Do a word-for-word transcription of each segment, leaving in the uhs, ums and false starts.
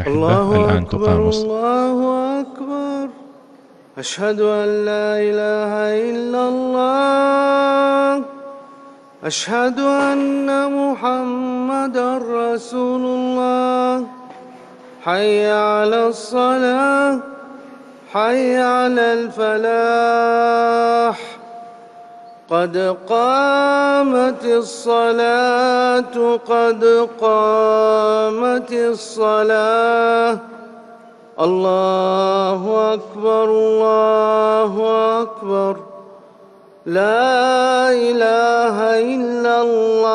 الأحبة، الله الآن أكبر تقام الصلاة. الله أكبر. أشهد أن لا إله إلا الله. أشهد أن محمدًا رسول الله. حي على الصلاة، حي على الفلاح. قد قامت الصلاة، قد قامت الصلاة. الله أكبر الله أكبر. لا إله إلا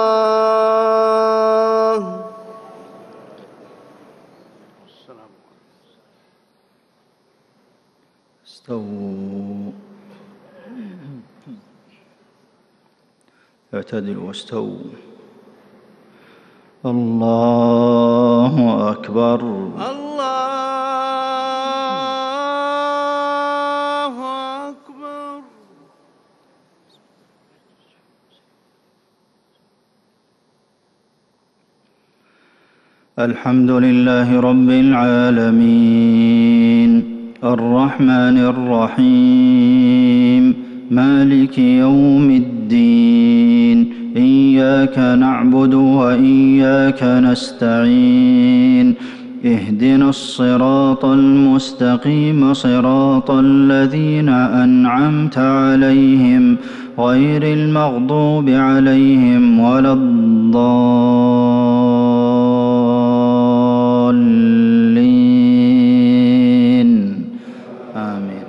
الله. استووا، اعتدلوا واستووا. الله أكبر الله أكبر. الحمد لله رب العالمين الرحمن الرحيم مالك يوم الدين. إياك نعبد وإياك نستعين. اهدنا الصراط المستقيم صراط الذين أنعمت عليهم غير المغضوب عليهم ولا الضالين. آمين.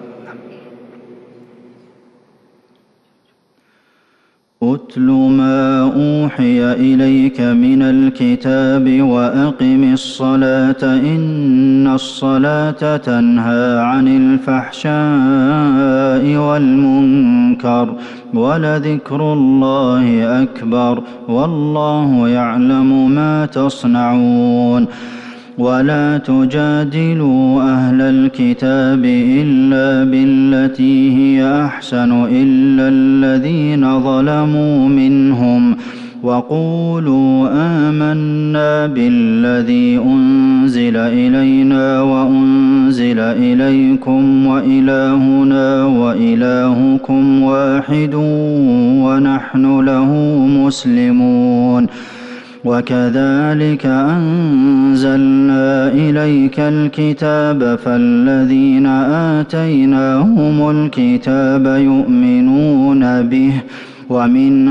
أتل ما أوحي إليك من الكتاب وأقم الصلاة إن الصلاة تنهى عن الفحشاء والمنكر ولذكر الله أكبر والله يعلم ما تصنعون. ولا تجادلوا أهل الكتاب إلا بالتي هي أحسن إلا الذين ظلموا منهم وقولوا آمنا بالذي أنزل إلينا وأنزل إليكم وإلهنا وإلهكم واحد ونحن له مسلمون. وكذلك أنزلنا إليك الكتاب فالذين آتيناهم الكتاب يؤمنون به ومن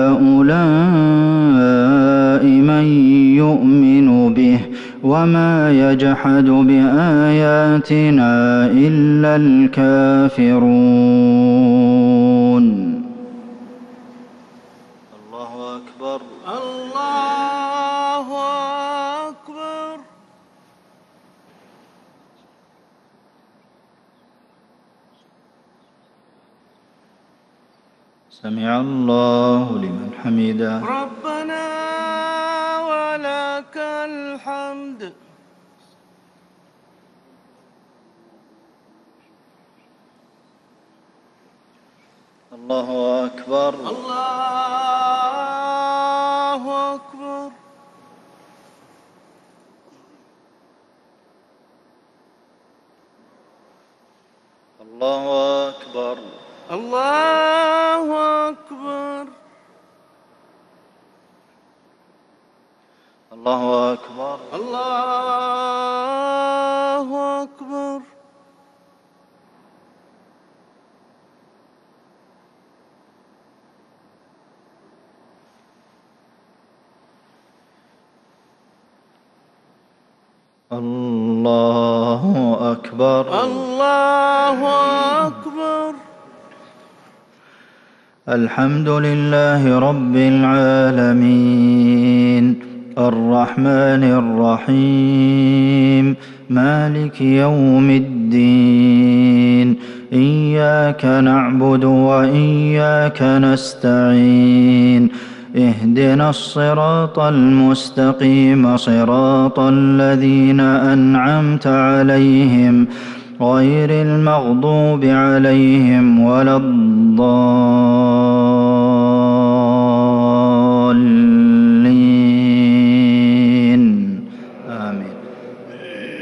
هؤلاء من يؤمن به وما يجحد بآياتنا إلا الكافرون. الله أكبر الله أكبر. سمع الله لمن حمده. ربنا ولك الحمد. الله أكبر الله أكبر. الله أكبر الله أكبر. الله أكبر الله أكبر. الله أكبر الله أكبر. الحمد لله رب العالمين الرحمن الرحيم مالك يوم الدين. إياك نعبد وإياك نستعين. اهدنا الصراط المستقيم صراط الذين أنعمت عليهم غير المغضوب عليهم ولا الضالين. آمين.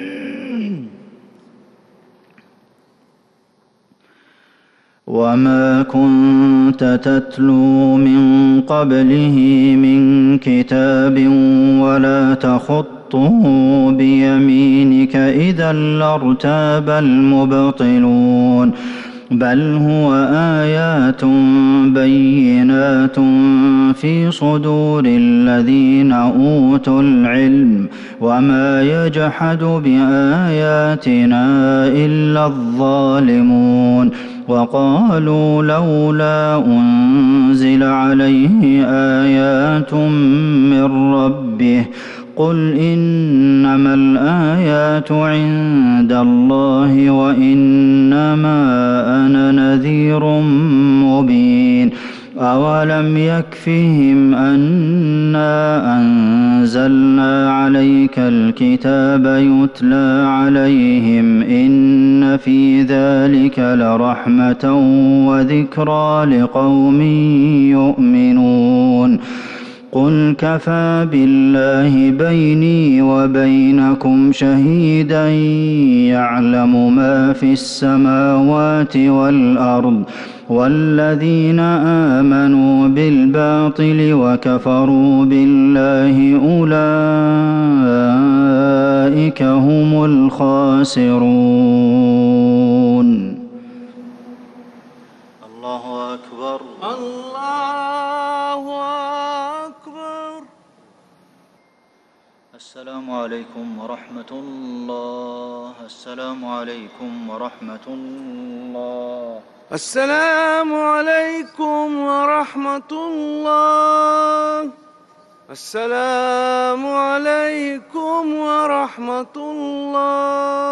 وما كنت تتلو من قبله من كتاب ولا تخطه بيمينك إذا لارتاب المبطلون بل هو آيات بينات في صدور الذين أوتوا العلم وما يجحد بآياتنا إلا الظالمون وقالوا لولا أنزل عليه آيات من ربه قل إنما الآيات عند الله وإنما أنا نذير مبين أولم يكفهم أنا أنزلنا عليك الكتاب يتلى عليهم إن في ذلك لرحمة وذكرى لقوم يؤمنون قل كفى بالله بيني وبينكم شهيدا يعلم ما في السماوات والأرض والذين آمنوا بالباطل وكفروا بالله أولئك هم الخاسرون. الله أكبر. الله أكبر. السلام عليكم ورحمة الله. السلام عليكم ورحمة الله. السلام عليكم ورحمة الله. السلام عليكم ورحمة الله.